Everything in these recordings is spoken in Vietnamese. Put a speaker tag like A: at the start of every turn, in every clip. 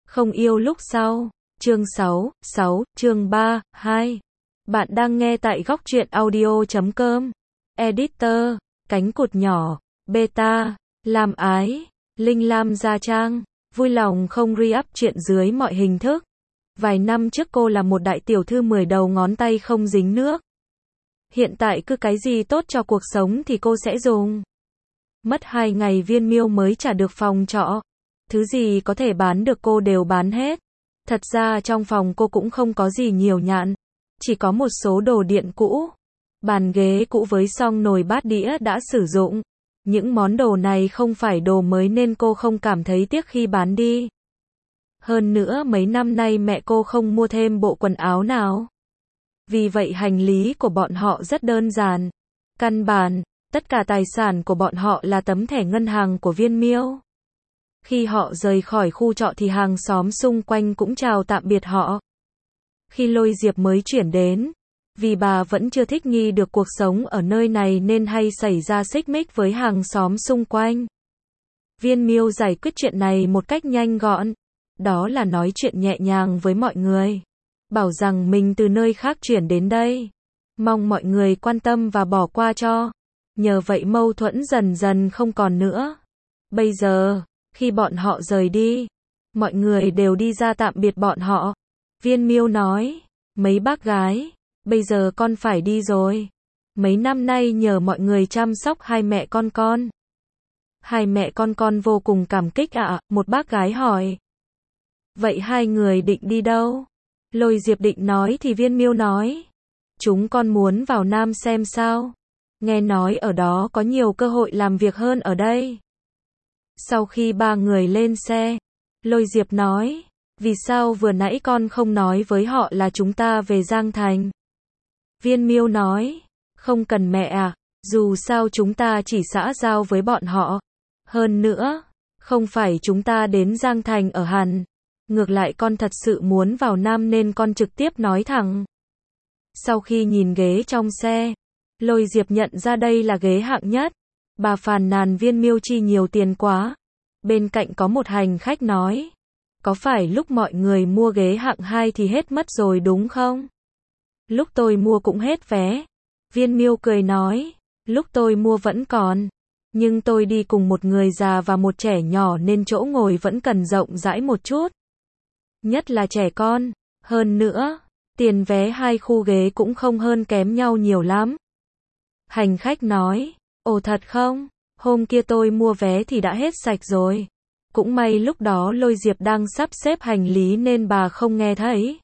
A: Không yêu lúc sau. Chương 6, chương 3, 2. Bạn đang nghe tại góc truyện audio.com. Editor, cánh cụt nhỏ, beta, làm ái, Linh Lam Gia Trang, vui lòng không re-up chuyện dưới mọi hình thức. Vài năm trước cô là một đại tiểu thư 10 đầu ngón tay không dính nước. Hiện tại cứ cái gì tốt cho cuộc sống thì cô sẽ dùng. Mất 2 ngày Viên Miêu mới trả được phòng trọ. Thứ gì có thể bán được cô đều bán hết. Thật ra trong phòng cô cũng không có gì nhiều nhạn. Chỉ có một số đồ điện cũ. Bàn ghế cũ với xong nồi bát đĩa đã sử dụng. Những món đồ này không phải đồ mới nên cô không cảm thấy tiếc khi bán đi. Hơn nữa mấy năm nay mẹ cô không mua thêm bộ quần áo nào. Vì vậy hành lý của bọn họ rất đơn giản. Căn bản, tất cả tài sản của bọn họ là tấm thẻ ngân hàng của Viên Miêu. Khi họ rời khỏi khu trọ thì hàng xóm xung quanh cũng chào tạm biệt họ. Khi Lôi Diệp mới chuyển đến, vì bà vẫn chưa thích nghi được cuộc sống ở nơi này nên hay xảy ra xích mích với hàng xóm xung quanh. Viên Miêu giải quyết chuyện này một cách nhanh gọn. Đó là nói chuyện nhẹ nhàng với mọi người. Bảo rằng mình từ nơi khác chuyển đến đây. Mong mọi người quan tâm và bỏ qua cho. Nhờ vậy mâu thuẫn dần dần không còn nữa. Bây giờ, khi bọn họ rời đi, mọi người đều đi ra tạm biệt bọn họ. Viên Miêu nói, mấy bác gái, bây giờ con phải đi rồi. Mấy năm nay nhờ mọi người chăm sóc hai mẹ con. Hai mẹ con vô cùng cảm kích ạ, một bác gái hỏi. Vậy hai người định đi đâu? Lôi Diệp định nói thì Viên Miêu nói. Chúng con muốn vào Nam xem sao. Nghe nói ở đó có nhiều cơ hội làm việc hơn ở đây. Sau khi ba người lên xe, Lôi Diệp nói, vì sao vừa nãy con không nói với họ là chúng ta về Giang Thành? Viên Miêu nói, không cần mẹ à, dù sao chúng ta chỉ xã giao với bọn họ. Hơn nữa, không phải chúng ta đến Giang Thành ở hẳn. Ngược lại con thật sự muốn vào Nam nên con trực tiếp nói thẳng. Sau khi nhìn ghế trong xe, Lôi Diệp nhận ra đây là ghế hạng nhất. Bà phàn nàn Viên Miêu chi nhiều tiền quá. Bên cạnh có một hành khách nói, có phải lúc mọi người mua ghế hạng 2 thì hết mất rồi đúng không? Lúc tôi mua cũng hết vé. Viên Miêu cười nói, lúc tôi mua vẫn còn. Nhưng tôi đi cùng một người già và một trẻ nhỏ nên chỗ ngồi vẫn cần rộng rãi một chút. Nhất là trẻ con. Hơn nữa, tiền vé hai khu ghế cũng không hơn kém nhau nhiều lắm. Hành khách nói, ồ thật không? Hôm kia tôi mua vé thì đã hết sạch rồi. Cũng may lúc đó Lôi Diệp đang sắp xếp hành lý nên bà không nghe thấy.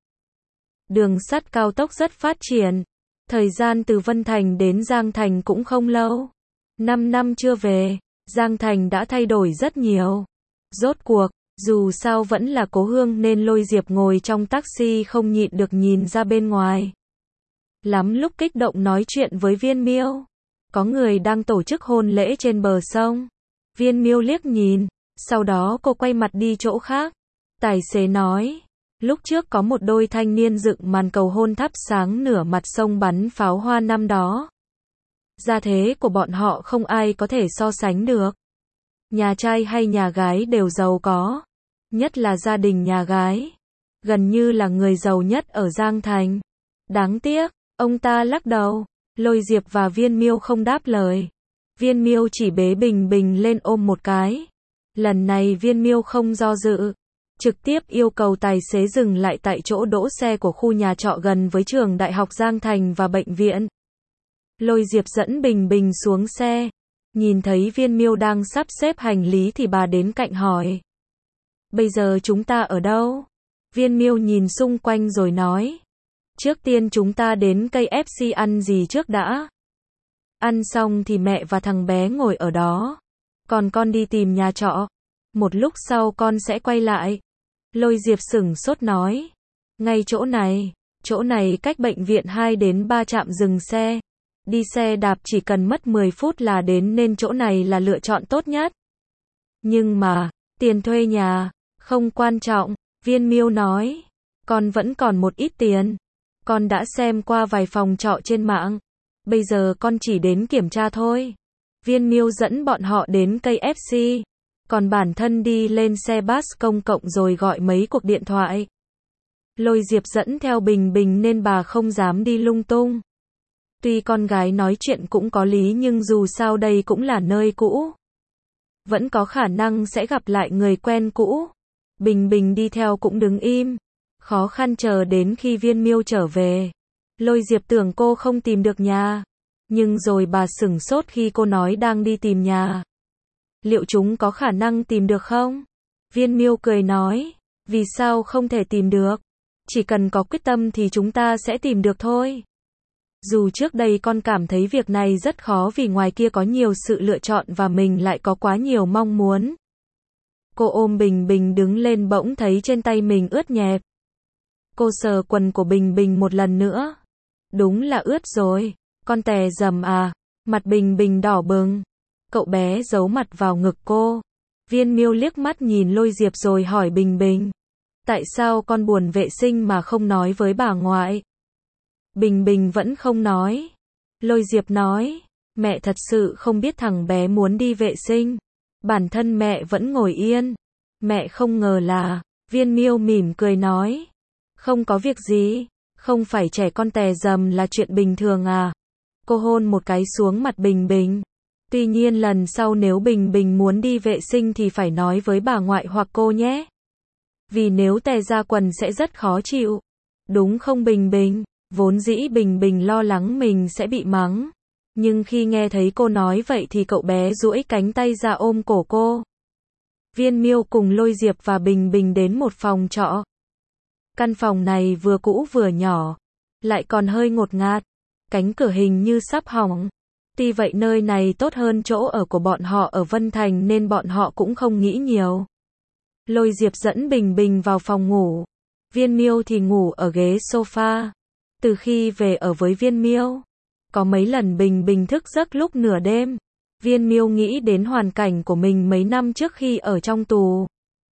A: Đường sắt cao tốc rất phát triển. Thời gian từ Vân Thành đến Giang Thành cũng không lâu. 5 năm chưa về, Giang Thành đã thay đổi rất nhiều. Rốt cuộc, dù sao vẫn là cố hương nên Lôi Diệp ngồi trong taxi không nhịn được nhìn ra bên ngoài. Lắm lúc kích động nói chuyện với Viên Miêu. Có người đang tổ chức hôn lễ trên bờ sông. Viên Miêu liếc nhìn, sau đó cô quay mặt đi chỗ khác. Tài xế nói, lúc trước có một đôi thanh niên dựng màn cầu hôn thắp sáng nửa mặt sông bắn pháo hoa năm đó. Gia thế của bọn họ không ai có thể so sánh được. Nhà trai hay nhà gái đều giàu có. Nhất là gia đình nhà gái. Gần như là người giàu nhất ở Giang Thành. Đáng tiếc, ông ta lắc đầu. Lôi Diệp và Viên Miêu không đáp lời. Viên Miêu chỉ bế Bình Bình lên ôm một cái. Lần này Viên Miêu không do dự. Trực tiếp yêu cầu tài xế dừng lại tại chỗ đỗ xe của khu nhà trọ gần với trường Đại học Giang Thành và bệnh viện. Lôi Diệp dẫn Bình Bình xuống xe. Nhìn thấy Viên Miêu đang sắp xếp hành lý thì bà đến cạnh hỏi. Bây giờ chúng ta ở đâu? Viên Miêu nhìn xung quanh rồi nói. Trước tiên chúng ta đến KFC ăn gì trước đã. Ăn xong thì mẹ và thằng bé ngồi ở đó. Còn con đi tìm nhà trọ. Một lúc sau con sẽ quay lại. Lôi Diệp sửng sốt nói. Ngay chỗ này cách bệnh viện 2 đến 3 trạm dừng xe. Đi xe đạp chỉ cần mất 10 phút là đến nên chỗ này là lựa chọn tốt nhất. Nhưng mà, tiền thuê nhà, không quan trọng, Viên Miêu nói. Con vẫn còn một ít tiền. Con đã xem qua vài phòng trọ trên mạng. Bây giờ con chỉ đến kiểm tra thôi. Viên Miêu dẫn bọn họ đến KFC. Còn bản thân đi lên xe bus công cộng rồi gọi mấy cuộc điện thoại. Lôi Diệp dẫn theo Bình Bình nên bà không dám đi lung tung. Tuy con gái nói chuyện cũng có lý nhưng dù sao đây cũng là nơi cũ. Vẫn có khả năng sẽ gặp lại người quen cũ. Bình Bình đi theo cũng đứng im. Khó khăn chờ đến khi Viên Miêu trở về. Lôi Diệp tưởng cô không tìm được nhà. Nhưng rồi bà sửng sốt khi cô nói đang đi tìm nhà. Liệu chúng có khả năng tìm được không? Viên Miêu cười nói. Vì sao không thể tìm được? Chỉ cần có quyết tâm thì chúng ta sẽ tìm được thôi. Dù trước đây con cảm thấy việc này rất khó vì ngoài kia có nhiều sự lựa chọn và mình lại có quá nhiều mong muốn. Cô ôm Bình Bình đứng lên bỗng thấy trên tay mình ướt nhẹp. Cô sờ quần của Bình Bình một lần nữa. Đúng là ướt rồi. Con tè dầm à. Mặt Bình Bình đỏ bừng. Cậu bé giấu mặt vào ngực cô. Viên Miêu liếc mắt nhìn Lôi Diệp rồi hỏi Bình Bình. Tại sao con buồn vệ sinh mà không nói với bà ngoại? Bình Bình vẫn không nói. Lôi Diệp nói. Mẹ thật sự không biết thằng bé muốn đi vệ sinh. Bản thân mẹ vẫn ngồi yên. Mẹ không ngờ là. Viên Miêu mỉm cười nói. Không có việc gì. Không phải trẻ con tè dầm là chuyện bình thường à? Cô hôn một cái xuống mặt Bình Bình. Tuy nhiên lần sau nếu Bình Bình muốn đi vệ sinh thì phải nói với bà ngoại hoặc cô nhé. Vì nếu tè ra quần sẽ rất khó chịu. Đúng không Bình Bình? Vốn dĩ Bình Bình lo lắng mình sẽ bị mắng. Nhưng khi nghe thấy cô nói vậy thì cậu bé duỗi cánh tay ra ôm cổ cô. Viên Miêu cùng Lôi Diệp và Bình Bình đến một phòng trọ. Căn phòng này vừa cũ vừa nhỏ. Lại còn hơi ngột ngạt. Cánh cửa hình như sắp hỏng. Tuy vậy nơi này tốt hơn chỗ ở của bọn họ ở Vân Thành nên bọn họ cũng không nghĩ nhiều. Lôi Diệp dẫn Bình Bình vào phòng ngủ. Viên Miêu thì ngủ ở ghế sofa. Từ khi về ở với Viên Miêu, có mấy lần Bình Bình thức giấc lúc nửa đêm. Viên Miêu nghĩ đến hoàn cảnh của mình mấy năm trước khi ở trong tù.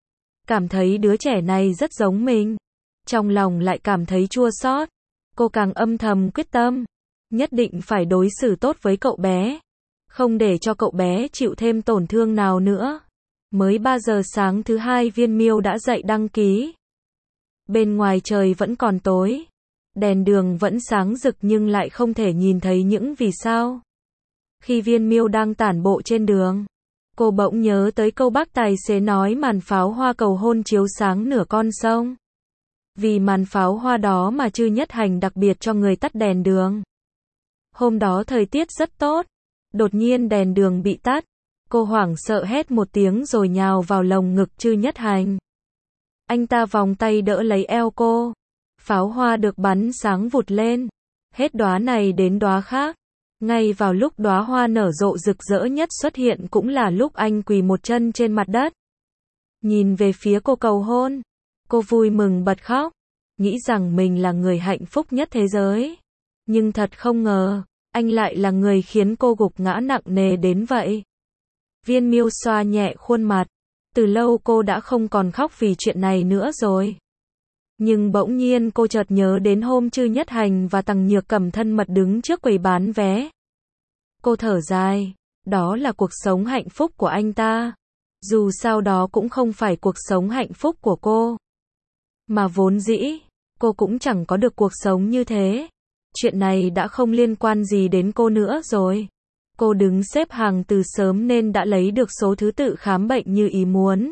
A: Cảm thấy đứa trẻ này rất giống mình. Trong lòng lại cảm thấy chua xót. Cô càng âm thầm quyết tâm. Nhất định phải đối xử tốt với cậu bé. Không để cho cậu bé chịu thêm tổn thương nào nữa. Mới 3 giờ sáng thứ hai Viên Miêu đã dậy đăng ký. Bên ngoài trời vẫn còn tối. Đèn đường vẫn sáng rực nhưng lại không thể nhìn thấy những vì sao. Khi Viên Miêu đang tản bộ trên đường, cô bỗng nhớ tới câu bác tài xế nói màn pháo hoa cầu hôn chiếu sáng nửa con sông. Vì màn pháo hoa đó mà Chư Nhất Hành đặc biệt cho người tắt đèn đường. Hôm đó thời tiết rất tốt. Đột nhiên đèn đường bị tắt. Cô hoảng sợ hét một tiếng rồi nhào vào lồng ngực Chư Nhất Hành. Anh ta vòng tay đỡ lấy eo cô. Pháo hoa được bắn sáng vụt lên. Hết đóa này đến đóa khác. Ngay vào lúc đóa hoa nở rộ rực rỡ nhất xuất hiện cũng là lúc anh quỳ một chân trên mặt đất. Nhìn về phía cô cầu hôn. Cô vui mừng bật khóc. Nghĩ rằng mình là người hạnh phúc nhất thế giới. Nhưng thật không ngờ, anh lại là người khiến cô gục ngã nặng nề đến vậy. Viên Miêu xoa nhẹ khuôn mặt. Từ lâu cô đã không còn khóc vì chuyện này nữa rồi. Nhưng bỗng nhiên cô chợt nhớ đến hôm Chư Nhất Hành và Tằng Nhược Cẩm thân mật đứng trước quầy bán vé. Cô thở dài. Đó là cuộc sống hạnh phúc của anh ta. Dù sao đó cũng không phải cuộc sống hạnh phúc của cô. Mà vốn dĩ, cô cũng chẳng có được cuộc sống như thế. Chuyện này đã không liên quan gì đến cô nữa rồi. Cô đứng xếp hàng từ sớm nên đã lấy được số thứ tự khám bệnh như ý muốn.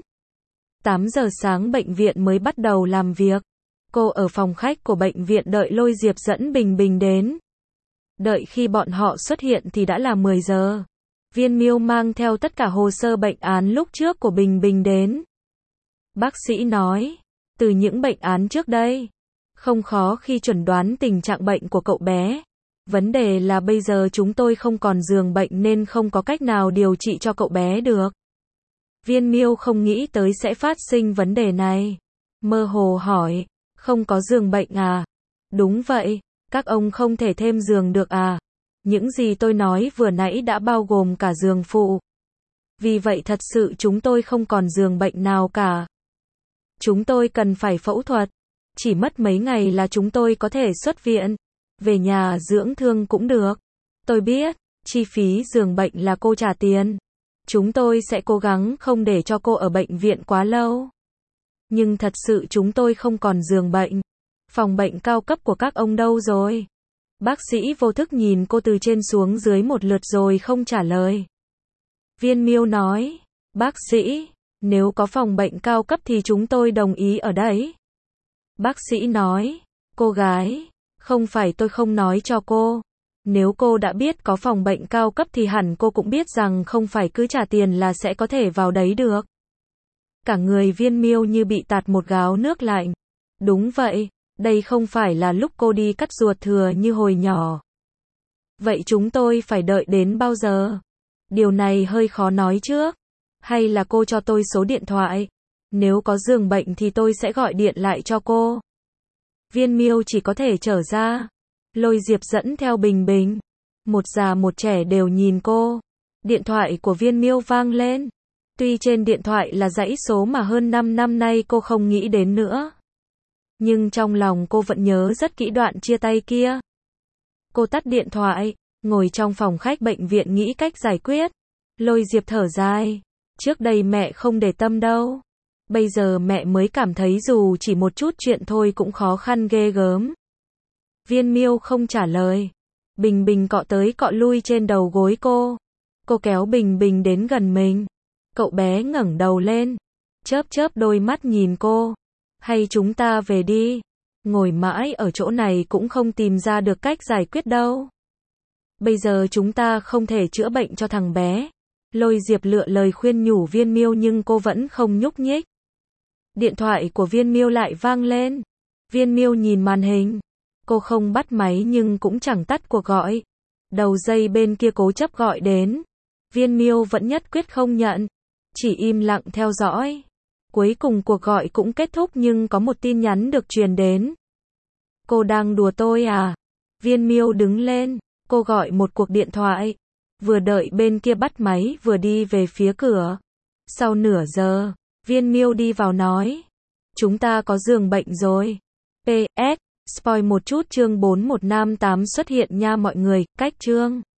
A: 8 giờ sáng bệnh viện mới bắt đầu làm việc. Cô ở phòng khách của bệnh viện đợi Lôi Diệp dẫn Bình Bình đến. Đợi khi bọn họ xuất hiện thì đã là 10 giờ. Viên Miêu mang theo tất cả hồ sơ bệnh án lúc trước của Bình Bình đến. Bác sĩ nói, từ những bệnh án trước đây, không khó khi chuẩn đoán tình trạng bệnh của cậu bé. Vấn đề là bây giờ chúng tôi không còn giường bệnh nên không có cách nào điều trị cho cậu bé được. Viên Miêu không nghĩ tới sẽ phát sinh vấn đề này. Mơ hồ hỏi, không có giường bệnh à? Đúng vậy, các ông không thể thêm giường được à? Những gì tôi nói vừa nãy đã bao gồm cả giường phụ. Vì vậy thật sự chúng tôi không còn giường bệnh nào cả. Chúng tôi cần phải phẫu thuật. Chỉ mất mấy ngày là chúng tôi có thể xuất viện. Về nhà dưỡng thương cũng được. Tôi biết, chi phí giường bệnh là cô trả tiền. Chúng tôi sẽ cố gắng không để cho cô ở bệnh viện quá lâu. Nhưng thật sự chúng tôi không còn giường bệnh. Phòng bệnh cao cấp của các ông đâu rồi? Bác sĩ vô thức nhìn cô từ trên xuống dưới một lượt rồi không trả lời. Viên Miêu nói, bác sĩ, nếu có phòng bệnh cao cấp thì chúng tôi đồng ý ở đấy. Bác sĩ nói, cô gái, không phải tôi không nói cho cô. Nếu cô đã biết có phòng bệnh cao cấp thì hẳn cô cũng biết rằng không phải cứ trả tiền là sẽ có thể vào đấy được. Cả người Viên Miêu như bị tạt một gáo nước lạnh. Đúng vậy, đây không phải là lúc cô đi cắt ruột thừa như hồi nhỏ. Vậy chúng tôi phải đợi đến bao giờ? Điều này hơi khó nói trước. Hay là cô cho tôi số điện thoại? Nếu có giường bệnh thì tôi sẽ gọi điện lại cho cô. Viên Miêu chỉ có thể trở ra. Lôi Diệp dẫn theo Bình Bình. Một già một trẻ đều nhìn cô. Điện thoại của Viên Miêu vang lên. Tuy trên điện thoại là dãy số mà hơn 5 năm nay cô không nghĩ đến nữa. Nhưng trong lòng cô vẫn nhớ rất kỹ đoạn chia tay kia. Cô tắt điện thoại, ngồi trong phòng khách bệnh viện nghĩ cách giải quyết. Lôi Diệp thở dài. Trước đây mẹ không để tâm đâu. Bây giờ mẹ mới cảm thấy dù chỉ một chút chuyện thôi cũng khó khăn ghê gớm. Viên Miêu không trả lời. Bình Bình cọ tới cọ lui trên đầu gối cô. Cô kéo Bình Bình đến gần mình. Cậu bé ngẩng đầu lên. Chớp chớp đôi mắt nhìn cô. Hay chúng ta về đi. Ngồi mãi ở chỗ này cũng không tìm ra được cách giải quyết đâu. Bây giờ chúng ta không thể chữa bệnh cho thằng bé. Lôi Diệp lựa lời khuyên nhủ Viên Miêu nhưng cô vẫn không nhúc nhích. Điện thoại của Viên Miêu lại vang lên. Viên Miêu nhìn màn hình. Cô không bắt máy nhưng cũng chẳng tắt cuộc gọi. Đầu dây bên kia cố chấp gọi đến. Viên Miêu vẫn nhất quyết không nhận. Chỉ im lặng theo dõi. Cuối cùng cuộc gọi cũng kết thúc nhưng có một tin nhắn được truyền đến. Cô đang đùa tôi à? Viên Miêu đứng lên. Cô gọi một cuộc điện thoại. Vừa đợi bên kia bắt máy vừa đi về phía cửa. Sau nửa giờ, Viên Miêu đi vào nói. Chúng ta có giường bệnh rồi. PS, spoil một chút chương 4158 xuất hiện nha mọi người, cách chương.